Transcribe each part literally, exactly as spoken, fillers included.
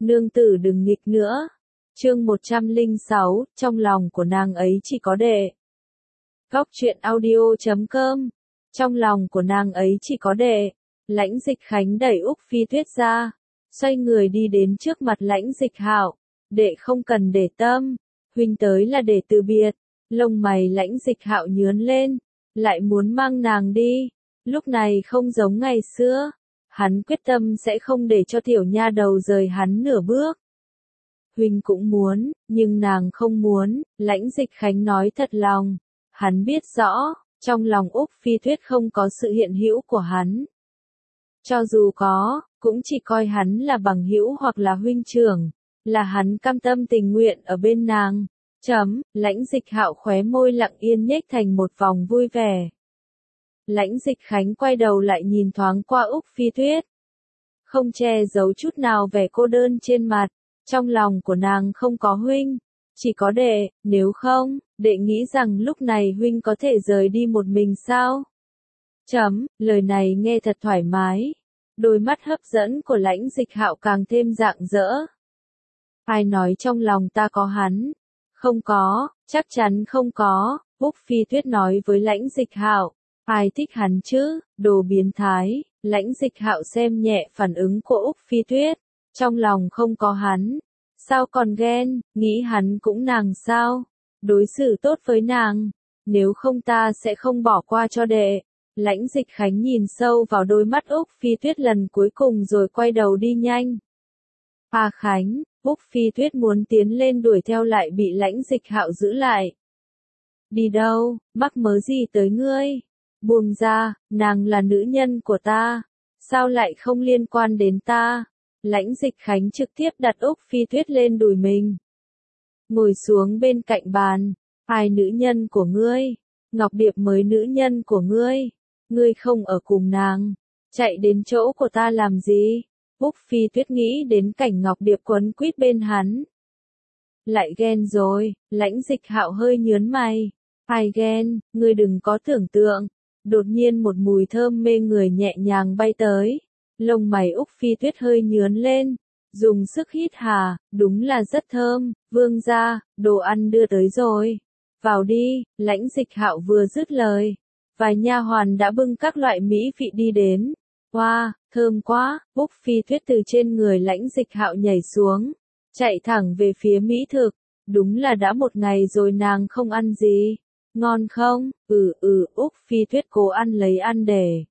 nương tử đừng nghịch nữa. Chương một trăm lẻ sáu, trong lòng của nàng ấy chỉ có đệ. Góc truyện audio chấm com. Trong lòng của nàng ấy chỉ có đệ. Lãnh Dịch Khánh đẩy Úc Phi Tuyết ra, xoay người đi đến trước mặt Lãnh Dịch Hạo. Đệ không cần để tâm, huynh tới là để từ biệt. Lông mày Lãnh Dịch Hạo nhướng lên, lại muốn mang nàng đi. Lúc này không giống ngày xưa, hắn quyết tâm sẽ không để cho tiểu nha đầu rời hắn nửa bước. Huynh cũng muốn, nhưng nàng không muốn, Lãnh Dịch Khánh nói thật lòng. Hắn biết rõ, trong lòng Úc Phi Tuyết không có sự hiện hữu của hắn. Cho dù có, cũng chỉ coi hắn là bằng hữu hoặc là huynh trưởng, là hắn cam tâm tình nguyện ở bên nàng. Chấm, Lãnh Dịch Hạo khóe môi lặng yên nhếch thành một vòng vui vẻ. Lãnh Dịch Khánh quay đầu lại nhìn thoáng qua Úc Phi Tuyết. Không che giấu chút nào vẻ cô đơn trên mặt, trong lòng của nàng không có huynh, chỉ có đệ, nếu không, đệ nghĩ rằng lúc này huynh có thể rời đi một mình sao? Chấm, lời này nghe thật thoải mái. Đôi mắt hấp dẫn của Lãnh Dịch Hạo càng thêm rạng rỡ. Ai nói trong lòng ta có hắn? Không có, chắc chắn không có, Úc Phi Tuyết nói với Lãnh Dịch Hạo. Ai thích hắn chứ, đồ biến thái. Lãnh Dịch Hạo xem nhẹ phản ứng của Úc Phi Tuyết. Trong lòng không có hắn. Sao còn ghen, nghĩ hắn cũng nàng sao? Đối xử tốt với nàng. Nếu không ta sẽ không bỏ qua cho đệ. Lãnh Dịch Khánh nhìn sâu vào đôi mắt Úc Phi Tuyết lần cuối cùng rồi quay đầu đi nhanh. A Khánh, Úc Phi Tuyết muốn tiến lên đuổi theo lại bị Lãnh Dịch Hạo giữ lại. Đi đâu, mắc mớ gì tới ngươi? Buông ra, nàng là nữ nhân của ta. Sao lại không liên quan đến ta? Lãnh Dịch Khánh trực tiếp đặt Úc Phi Tuyết lên đùi mình. Ngồi xuống bên cạnh bàn. Ai nữ nhân của ngươi? Ngọc Điệp mới nữ nhân của ngươi. Ngươi không ở cùng nàng. Chạy đến chỗ của ta làm gì? Úc Phi Tuyết nghĩ đến cảnh Ngọc Điệp quấn quýt bên hắn. Lại ghen rồi, Lãnh Dịch Hạo hơi nhướng mày. Ai ghen, ngươi đừng có tưởng tượng. Đột nhiên một mùi thơm mê người nhẹ nhàng bay tới. Lông mày Úc Phi Tuyết hơi nhướng lên. Dùng sức hít hà, đúng là rất thơm. Vương gia, đồ ăn đưa tới rồi. Vào đi, Lãnh Dịch Hạo vừa dứt lời. Vài nha hoàn đã bưng các loại mỹ vị đi đến. Wow, thơm quá, Úc Phi Tuyết từ trên người Lãnh Dịch Hạo nhảy xuống. Chạy thẳng về phía mỹ thực. Đúng là đã một ngày rồi nàng không ăn gì. Ngon không? Ừ ừ, Úc Phi Tuyết cố ăn lấy ăn để.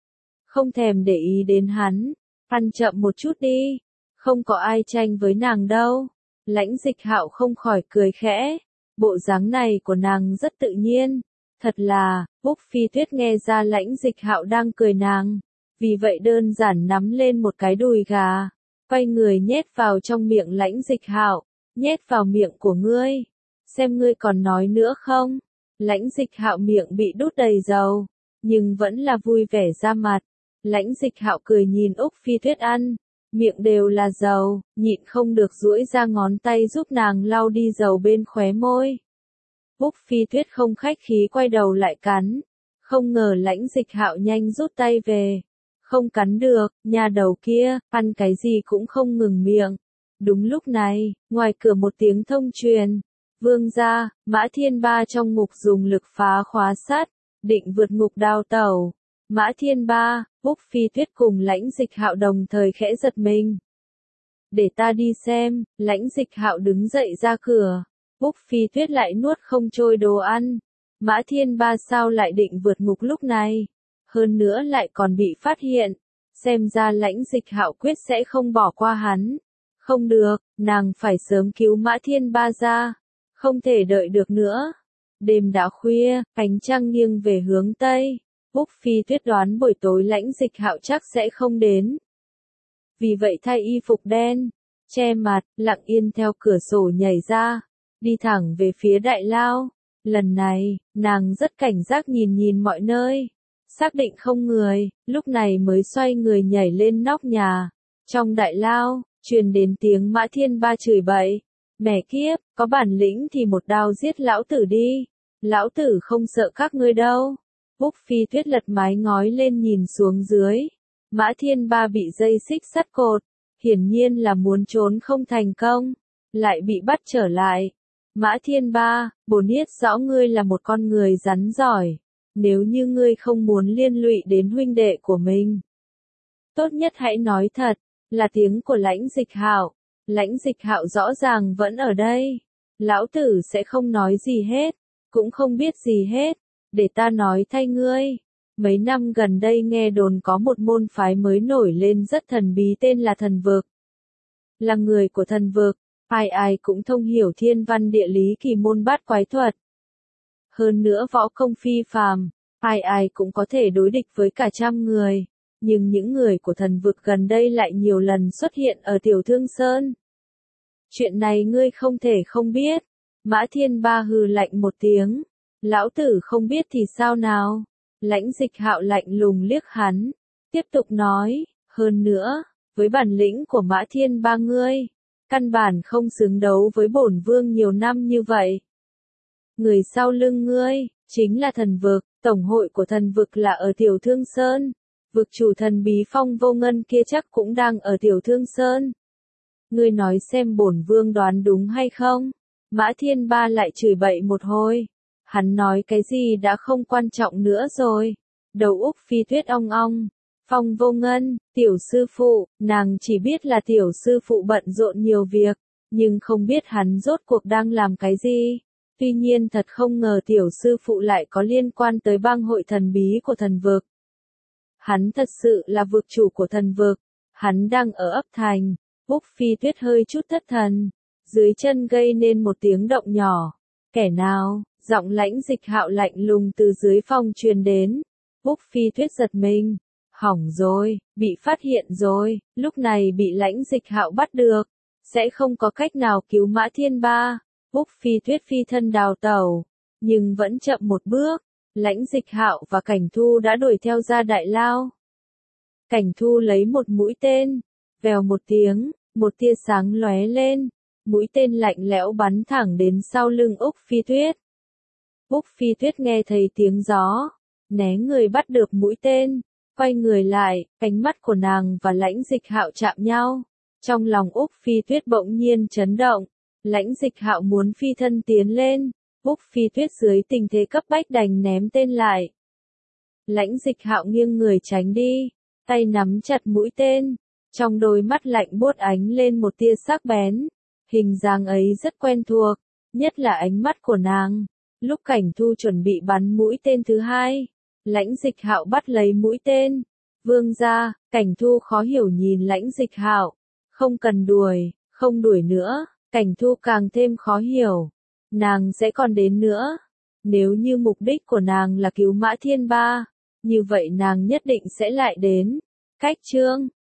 Không thèm để ý đến hắn. Ăn chậm một chút đi. Không có ai tranh với nàng đâu. Lãnh Dịch Hạo không khỏi cười khẽ. Bộ dáng này của nàng rất tự nhiên. Thật là, Úc Phi Tuyết nghe ra Lãnh Dịch Hạo đang cười nàng. Vì vậy đơn giản nắm lên một cái đùi gà. Quay người nhét vào trong miệng Lãnh Dịch Hạo. Nhét vào miệng của ngươi. Xem ngươi còn nói nữa không? Lãnh Dịch Hạo miệng bị đút đầy dầu. Nhưng vẫn là vui vẻ ra mặt. Lãnh Dịch Hạo cười nhìn Úc Phi Tuyết ăn. Miệng đều là dầu, nhịn không được duỗi ra ngón tay giúp nàng lau đi dầu bên khóe môi. Úc Phi Tuyết không khách khí quay đầu lại cắn. Không ngờ Lãnh Dịch Hạo nhanh rút tay về. Không cắn được, nhà đầu kia, ăn cái gì cũng không ngừng miệng. Đúng lúc này, ngoài cửa một tiếng thông truyền. Vương gia, Mã Thiên Ba trong ngục dùng lực phá khóa sắt, định vượt ngục đào tẩu. Mã Thiên Ba, Úc Phi Tuyết cùng Lãnh Dịch Hạo đồng thời khẽ giật mình. Để ta đi xem, Lãnh Dịch Hạo đứng dậy ra cửa. Úc Phi Tuyết lại nuốt không trôi đồ ăn. Mã Thiên Ba sao lại định vượt ngục lúc này? Hơn nữa lại còn bị phát hiện. Xem ra Lãnh Dịch Hạo quyết sẽ không bỏ qua hắn. Không được, nàng phải sớm cứu Mã Thiên Ba ra. Không thể đợi được nữa. Đêm đã khuya, ánh trăng nghiêng về hướng Tây. Úc Phi Tuyết đoán buổi tối Lãnh Dịch Hạo chắc sẽ không đến. Vì vậy thay y phục đen, che mặt, lặng yên theo cửa sổ nhảy ra. Đi thẳng về phía đại lao. Lần này, nàng rất cảnh giác nhìn nhìn mọi nơi. Xác định không người, lúc này mới xoay người nhảy lên nóc nhà. Trong đại lao, truyền đến tiếng Mã Thiên Ba chửi bậy. Mẹ kiếp, có bản lĩnh thì một đao giết lão tử đi. Lão tử không sợ các ngươi đâu. Úc Phi Tuyết lật mái ngói lên nhìn xuống dưới. Mã Thiên Ba bị dây xích sắt cột. hiển nhiên là muốn trốn không thành công, lại bị bắt trở lại. Mã Thiên Ba, bổn biết rõ ngươi là một con người rắn giỏi, nếu như ngươi không muốn liên lụy đến huynh đệ của mình, tốt nhất hãy nói thật. Là tiếng của Lãnh Dịch Hạo. Lãnh Dịch Hạo rõ ràng vẫn ở đây. Lão tử sẽ không nói gì hết, cũng không biết gì hết, để ta nói thay ngươi. Mấy năm gần đây nghe đồn có một môn phái mới nổi lên rất thần bí tên là Thần Vực. Là người của Thần Vực, ai ai cũng thông hiểu thiên văn địa lý kỳ môn bát quái thuật. Hơn nữa võ công phi phàm, ai ai cũng có thể đối địch với cả trăm người. Nhưng những người của Thần Vực gần đây lại nhiều lần xuất hiện ở Tiểu Thương Sơn. Chuyện này ngươi không thể không biết. Mã Thiên Ba hừ lạnh một tiếng. Lão tử không biết thì sao nào? Lãnh Dịch Hạo lạnh lùng liếc hắn. Tiếp tục nói, hơn nữa, với bản lĩnh của Mã Thiên Ba ngươi, căn bản không xứng đấu với bổn vương nhiều năm như vậy. Người sau lưng ngươi, chính là Thần Vực, tổng hội của Thần Vực là ở Tiểu Thương Sơn. Vực chủ thần bí Phong Vô Ngân kia chắc cũng đang ở Tiểu Thương Sơn. Ngươi nói xem bổn vương đoán đúng hay không? Mã Thiên Ba lại chửi bậy một hồi. Hắn nói cái gì đã không quan trọng nữa rồi. Đầu óc Phi Tuyết ong ong. Phong Vô Ngân, tiểu sư phụ, nàng chỉ biết là tiểu sư phụ bận rộn nhiều việc, nhưng không biết hắn rốt cuộc đang làm cái gì. Tuy nhiên thật không ngờ tiểu sư phụ lại có liên quan tới bang hội thần bí của Thần Vực. Hắn thật sự là vực chủ của Thần Vực. Hắn đang ở ấp thành. Úc Phi Tuyết hơi chút thất thần. Dưới chân gây nên một tiếng động nhỏ. Kẻ nào? Giọng Lãnh Dịch Hạo lạnh lùng từ dưới phòng truyền đến. Úc Phi Tuyết giật mình. Hỏng rồi, bị phát hiện rồi. Lúc này bị Lãnh Dịch Hạo bắt được. Sẽ không có cách nào cứu Mã Thiên Ba. Úc Phi Tuyết phi thân đào tẩu. Nhưng vẫn chậm một bước. Lãnh Dịch Hạo và Cảnh Thu đã đuổi theo ra đại lao. Cảnh Thu lấy một mũi tên, vèo một tiếng, một tia sáng lóe lên, mũi tên lạnh lẽo bắn thẳng đến sau lưng Úc Phi Tuyết. Úc Phi Tuyết nghe thấy tiếng gió, né người bắt được mũi tên, quay người lại, cánh mắt của nàng và Lãnh Dịch Hạo chạm nhau. Trong lòng Úc Phi Tuyết bỗng nhiên chấn động, Lãnh Dịch Hạo muốn phi thân tiến lên. Úc Phi Tuyết dưới tình thế cấp bách đành ném tên lại. Lãnh Dịch Hạo nghiêng người tránh đi, tay nắm chặt mũi tên, trong đôi mắt lạnh buốt ánh lên một tia sắc bén. Hình dáng ấy rất quen thuộc, nhất là ánh mắt của nàng. Lúc Cảnh Thu chuẩn bị bắn mũi tên thứ hai, Lãnh Dịch Hạo bắt lấy mũi tên. Vương gia, Cảnh Thu khó hiểu nhìn Lãnh Dịch Hạo. Không cần đuổi, không đuổi nữa. Cảnh Thu càng thêm khó hiểu. Nàng sẽ còn đến nữa. Nếu như mục đích của nàng là cứu Mã Thiên Ba, như vậy nàng nhất định sẽ lại đến. Cách chương